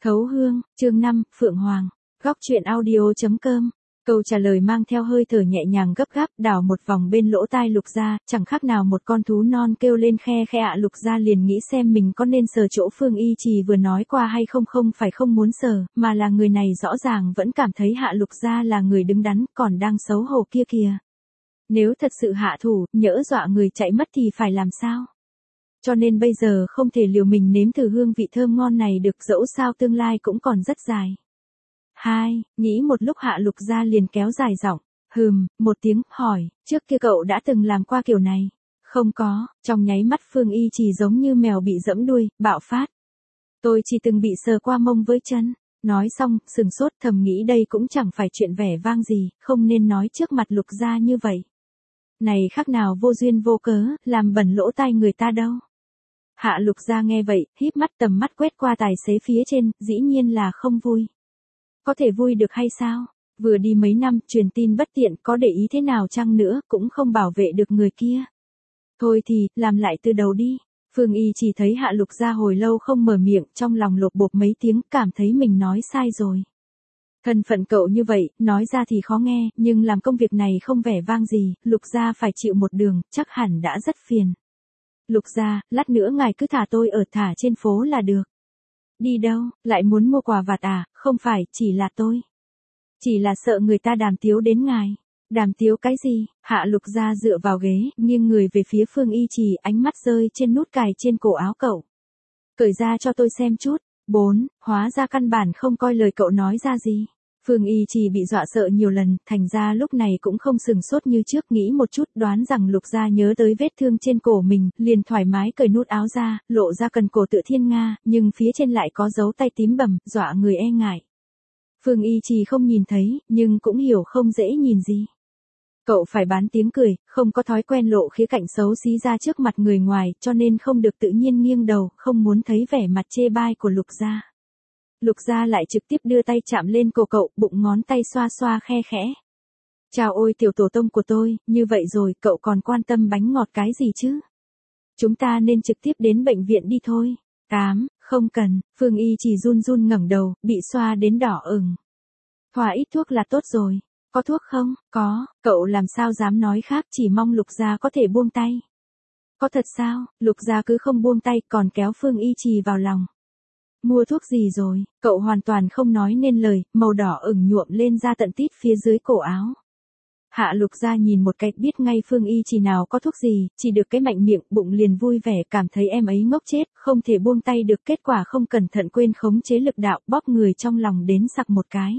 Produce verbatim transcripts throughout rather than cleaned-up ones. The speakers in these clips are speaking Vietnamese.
Thấu hương, chương năm, Phượng Hoàng, góc truyện audio.com. Câu trả lời mang theo hơi thở nhẹ nhàng gấp gáp đảo một vòng bên lỗ tai Lục Gia, chẳng khác nào một con thú non kêu lên khe khe ạ. Lục Gia liền nghĩ xem mình có nên sờ chỗ Phương Y Trì vừa nói qua hay không. Không phải không muốn sờ, mà là người này rõ ràng vẫn cảm thấy Hạ Lục Gia là người đứng đắn, còn đang xấu hổ kia kìa. Nếu thật sự hạ thủ, nhỡ dọa người chạy mất thì phải làm sao? Cho nên bây giờ không thể liều mình nếm thử hương vị thơm ngon này được, dẫu sao tương lai cũng còn rất dài. Hai, nghĩ một lúc Hạ Lục Gia liền kéo dài giọng, hừm, một tiếng, hỏi, trước kia cậu đã từng làm qua kiểu này? Không có, trong nháy mắt Phương Y Trì giống như mèo bị giẫm đuôi, bạo phát. Tôi chỉ từng bị sờ qua mông với chân. Nói xong, sừng sốt thầm nghĩ đây cũng chẳng phải chuyện vẻ vang gì, không nên nói trước mặt Lục Gia như vậy. Này khác nào vô duyên vô cớ, làm bẩn lỗ tai người ta đâu. Hạ Lục Gia nghe vậy, híp mắt tầm mắt quét qua tài xế phía trên, dĩ nhiên là không vui. Có thể vui được hay sao? Vừa đi mấy năm, truyền tin bất tiện, có để ý thế nào chăng nữa, cũng không bảo vệ được người kia. Thôi thì, làm lại từ đầu đi. Phương Y chỉ thấy Hạ Lục Gia hồi lâu không mở miệng, trong lòng lột bột mấy tiếng, cảm thấy mình nói sai rồi. Thân phận cậu như vậy, nói ra thì khó nghe, nhưng làm công việc này không vẻ vang gì, Lục Gia phải chịu một đường, chắc hẳn đã rất phiền. Lục Gia, lát nữa ngài cứ thả tôi ở thả trên phố là được. Đi đâu, lại muốn mua quà vặt à? Không phải, chỉ là tôi. Chỉ là sợ người ta đàm tiếu đến ngài. Đàm tiếu cái gì? Hạ Lục Gia dựa vào ghế, nghiêng người về phía Phương Y Trì, ánh mắt rơi trên nút cài trên cổ áo cậu. Cởi ra cho tôi xem chút. Bốn, hóa ra căn bản không coi lời cậu nói ra gì. Phương Y Trì bị dọa sợ nhiều lần, thành ra lúc này cũng không sừng sốt như trước, nghĩ một chút đoán rằng Lục Gia nhớ tới vết thương trên cổ mình, liền thoải mái cởi nút áo ra, lộ ra cần cổ tựa thiên nga, nhưng phía trên lại có dấu tay tím bầm, dọa người e ngại. Phương Y Trì không nhìn thấy, nhưng cũng hiểu không dễ nhìn gì. Cậu phải bán tiếng cười, không có thói quen lộ khía cạnh xấu xí ra trước mặt người ngoài, cho nên không được tự nhiên nghiêng đầu, không muốn thấy vẻ mặt chê bai của Lục Gia. Lục Gia lại trực tiếp đưa tay chạm lên cổ cậu, bụng ngón tay xoa xoa khe khẽ. Chào ôi tiểu tổ tông của tôi, như vậy rồi cậu còn quan tâm bánh ngọt cái gì chứ? Chúng ta nên trực tiếp đến bệnh viện đi thôi. Tám, không cần, Phương Y chỉ run run ngẩng đầu, bị xoa đến đỏ ửng. Thoa ít thuốc là tốt rồi. Có thuốc không? Có, cậu làm sao dám nói khác, chỉ mong Lục Gia có thể buông tay. Có thật sao? Lục Gia cứ không buông tay, còn kéo Phương Y Trì vào lòng. Mua thuốc gì rồi? Cậu hoàn toàn không nói nên lời, màu đỏ ửng nhuộm lên da tận tít phía dưới cổ áo. Hạ Lục Gia nhìn một cái biết ngay Phương Y Trì nào có thuốc gì, chỉ được cái mạnh miệng, bụng liền vui vẻ, cảm thấy em ấy ngốc chết, không thể buông tay được, kết quả không cẩn thận quên khống chế lực đạo, bóp người trong lòng đến sặc một cái.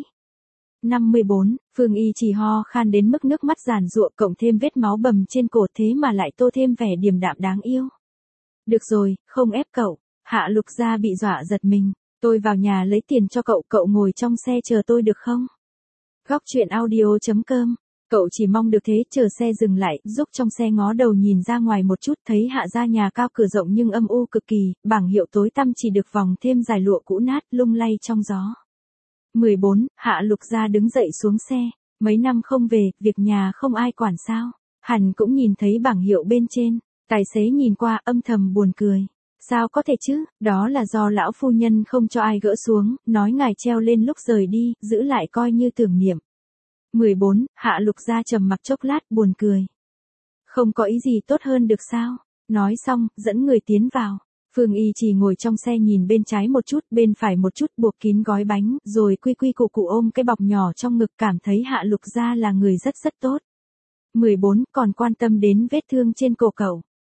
năm mươi bốn, Phương Y Trì ho khan đến mức nước mắt giàn giụa, cộng thêm vết máu bầm trên cổ, thế mà lại tô thêm vẻ điềm đạm đáng yêu. Được rồi, không ép cậu. Hạ Lục Gia bị dọa giật mình, tôi vào nhà lấy tiền cho cậu, cậu ngồi trong xe chờ tôi được không? Góc truyện audio.com, cậu chỉ mong được thế, chờ xe dừng lại, giúp trong xe ngó đầu nhìn ra ngoài một chút, thấy Hạ gia nhà cao cửa rộng nhưng âm u cực kỳ, bảng hiệu tối tăm chỉ được vòng thêm dài lụa cũ nát, lung lay trong gió. mười bốn, Hạ Lục Gia đứng dậy xuống xe, mấy năm không về, việc nhà không ai quản sao? Hẳn cũng nhìn thấy bảng hiệu bên trên, tài xế nhìn qua âm thầm buồn cười. Sao có thể chứ, đó là do lão phu nhân không cho ai gỡ xuống, nói ngài treo lên lúc rời đi, giữ lại coi như tưởng niệm. mười bốn, Hạ Lục Gia trầm mặc chốc lát, buồn cười. Không có ý gì tốt hơn được sao? Nói xong, dẫn người tiến vào. Phương Y chỉ ngồi trong xe nhìn bên trái một chút, bên phải một chút, buộc kín gói bánh, rồi quy quy củ củ ôm cái bọc nhỏ trong ngực, cảm thấy Hạ Lục Gia là người rất rất tốt. mười bốn, còn quan tâm đến vết thương trên cổ cậu.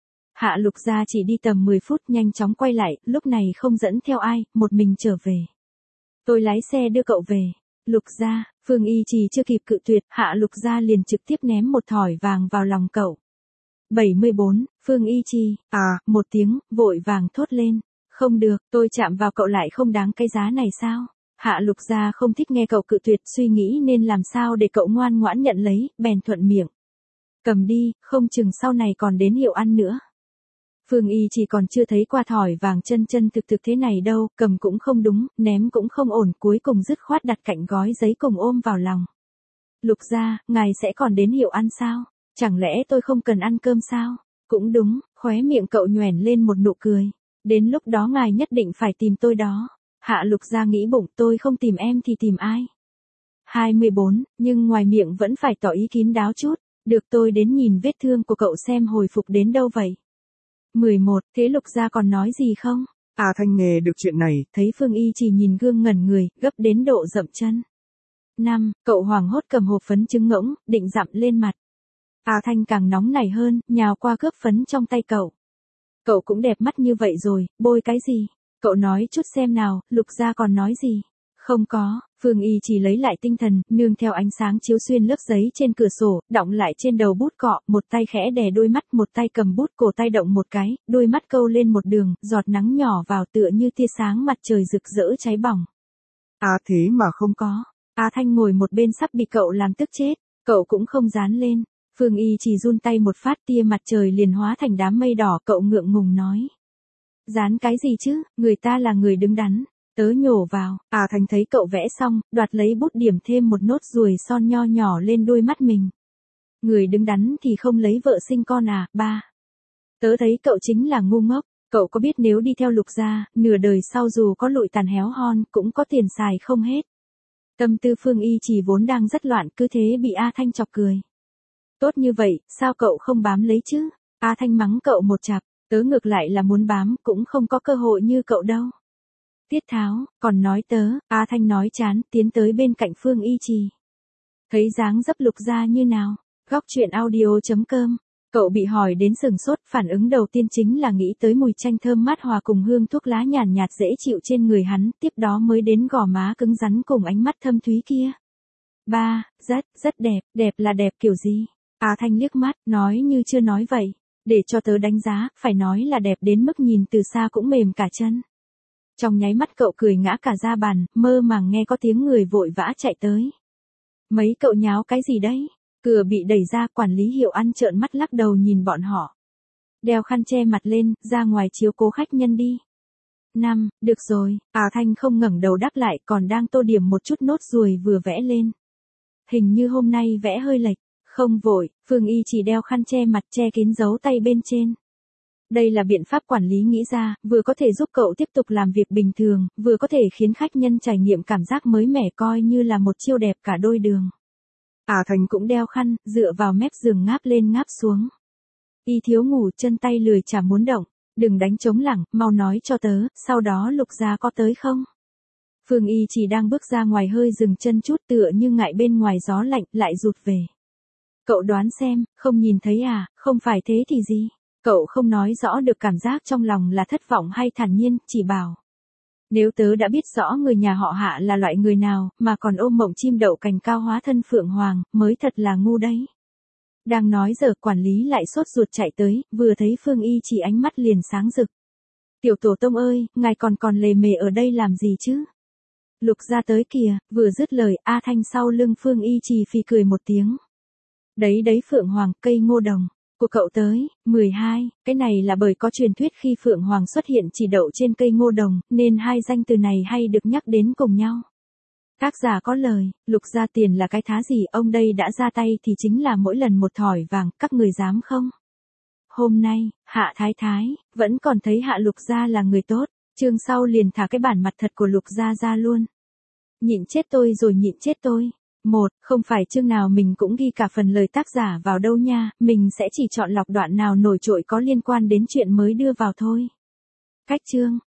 Hạ Lục Gia chỉ đi tầm mười phút, nhanh chóng quay lại, lúc này không dẫn theo ai, một mình trở về. Tôi lái xe đưa cậu về. Lục Gia, Phương Y Trì chưa kịp cự tuyệt, Hạ Lục Gia liền trực tiếp ném một thỏi vàng vào lòng cậu. bảy mươi bốn, Phương Y Trì, à, một tiếng, vội vàng thốt lên. Không được, tôi chạm vào cậu lại không đáng cái giá này sao? Hạ Lục Gia không thích nghe cậu cự tuyệt, suy nghĩ nên làm sao để cậu ngoan ngoãn nhận lấy, bèn thuận miệng. Cầm đi, không chừng sau này còn đến hiệu ăn nữa. Phương Y chỉ còn chưa thấy qua thỏi vàng chân chân thực thực thế này đâu, cầm cũng không đúng, ném cũng không ổn, cuối cùng dứt khoát đặt cạnh gói giấy cùng ôm vào lòng. Lục Gia, ngài sẽ còn đến hiệu ăn sao? Chẳng lẽ tôi không cần ăn cơm sao? Cũng đúng, khóe miệng cậu nhoẻn lên một nụ cười. Đến lúc đó ngài nhất định phải tìm tôi đó. Hạ Lục Gia nghĩ bụng, tôi không tìm em thì tìm ai? hai mươi bốn, nhưng ngoài miệng vẫn phải tỏ ý kín đáo chút. Được, tôi đến nhìn vết thương của cậu xem hồi phục đến đâu vậy. mười một, thế Lục Gia còn nói gì không? A Thanh nghe được chuyện này, thấy Phương Y chỉ nhìn gương ngẩn người, gấp đến độ dậm chân. năm, cậu hoảng hốt cầm hộp phấn trứng ngỗng, định dặm lên mặt. A Thanh càng nóng nảy hơn, nhào qua cướp phấn trong tay cậu. Cậu cũng đẹp mắt như vậy rồi, bôi cái gì? Cậu nói chút xem nào, Lục Gia còn nói gì? Không có, Phương Y chỉ lấy lại tinh thần, nương theo ánh sáng chiếu xuyên lớp giấy trên cửa sổ, đọng lại trên đầu bút cọ, một tay khẽ đè đôi mắt, một tay cầm bút, cổ tay động một cái, đôi mắt câu lên một đường, giọt nắng nhỏ vào tựa như tia sáng mặt trời rực rỡ cháy bỏng. À thế mà không có. A Thanh ngồi một bên sắp bị cậu làm tức chết, cậu cũng không dán lên. Phương Y chỉ run tay một phát, tia mặt trời liền hóa thành đám mây đỏ, cậu ngượng ngùng nói. Dán cái gì chứ, người ta là người đứng đắn. Tớ nhổ vào. À Thành thấy cậu vẽ xong, đoạt lấy bút điểm thêm một nốt ruồi son nho nhỏ lên đôi mắt mình. Người đứng đắn thì không lấy vợ sinh con à, ba. Tớ thấy cậu chính là ngu ngốc. Cậu có biết nếu đi theo Lục Gia, nửa đời sau dù có lụi tàn héo hon, cũng có tiền xài không hết. Tâm tư Phương Y chỉ vốn đang rất loạn, cứ thế bị A Thanh chọc cười. Tốt như vậy, sao cậu không bám lấy chứ? A Thanh mắng cậu một chặp, tớ ngược lại là muốn bám, cũng không có cơ hội như cậu đâu. Tiết tháo, còn nói tớ, A Thanh nói chán, tiến tới bên cạnh Phương Y Trì. Thấy dáng dấp Lục Gia như nào? Góc truyện audio chấm com. Cậu bị hỏi đến sừng sốt, phản ứng đầu tiên chính là nghĩ tới mùi chanh thơm mát hòa cùng hương thuốc lá nhàn nhạt dễ chịu trên người hắn, tiếp đó mới đến gò má cứng rắn cùng ánh mắt thâm thúy kia. Ba, rất, rất đẹp, đẹp là đẹp kiểu gì? A Thanh liếc mắt, nói như chưa nói vậy. Để cho tớ đánh giá, phải nói là đẹp đến mức nhìn từ xa cũng mềm cả chân. Trong nháy mắt cậu cười ngã cả ra bàn, mơ màng nghe có tiếng người vội vã chạy tới. Mấy cậu nháo cái gì đấy? Cửa bị đẩy ra, quản lý Hiệu ăn trợn mắt lắc đầu nhìn bọn họ. Đeo khăn che mặt lên, ra ngoài chiếu cố khách nhân đi. Năm, được rồi, À Thanh không ngẩng đầu đáp lại, còn đang tô điểm một chút nốt ruồi vừa vẽ lên. Hình như hôm nay vẽ hơi lệch, không vội, Phương Y chỉ đeo khăn che mặt che kín dấu tay bên trên. Đây là biện pháp quản lý nghĩ ra, vừa có thể giúp cậu tiếp tục làm việc bình thường, vừa có thể khiến khách nhân trải nghiệm cảm giác mới mẻ, coi như là một chiêu đẹp cả đôi đường. À Thành cũng đeo khăn, dựa vào mép giường ngáp lên ngáp xuống. Y thiếu ngủ, chân tay lười chả muốn động, đừng đánh trống lảng, mau nói cho tớ, sau đó Lục Gia có tới không? Phương Y chỉ đang bước ra ngoài hơi dừng chân chút, tựa như ngại bên ngoài gió lạnh, lại rụt về. Cậu đoán xem, không nhìn thấy à, không phải thế thì gì? Cậu không nói rõ được cảm giác trong lòng là thất vọng hay thản nhiên, chỉ bảo. Nếu tớ đã biết rõ người nhà họ Hạ là loại người nào, mà còn ôm mộng chim đậu cành cao hóa thân Phượng Hoàng, mới thật là ngu đấy. Đang nói giờ quản lý lại sốt ruột chạy tới, vừa thấy Phương Y chỉ ánh mắt liền sáng rực. Tiểu tổ tông ơi, ngài còn còn lề mề ở đây làm gì chứ? Lục Gia tới kìa, vừa dứt lời, A Thanh sau lưng Phương Y chỉ phì cười một tiếng. Đấy đấy Phượng Hoàng, cây ngô đồng. Của cậu tới, mười hai, cái này là bởi có truyền thuyết khi Phượng Hoàng xuất hiện chỉ đậu trên cây ngô đồng, nên hai danh từ này hay được nhắc đến cùng nhau. Tác giả có lời, Lục Gia tiền là cái thá gì, ông đây đã ra tay thì chính là mỗi lần một thỏi vàng, các người dám không? Hôm nay, Hạ Thái Thái, vẫn còn thấy Hạ Lục Gia là người tốt, chương sau liền thả cái bản mặt thật của Lục Gia ra luôn. Nhịn chết tôi rồi nhịn chết tôi. Một, không phải chương nào mình cũng ghi cả phần lời tác giả vào đâu nha, mình sẽ chỉ chọn lọc đoạn nào nổi trội có liên quan đến chuyện mới đưa vào thôi. Cách chương.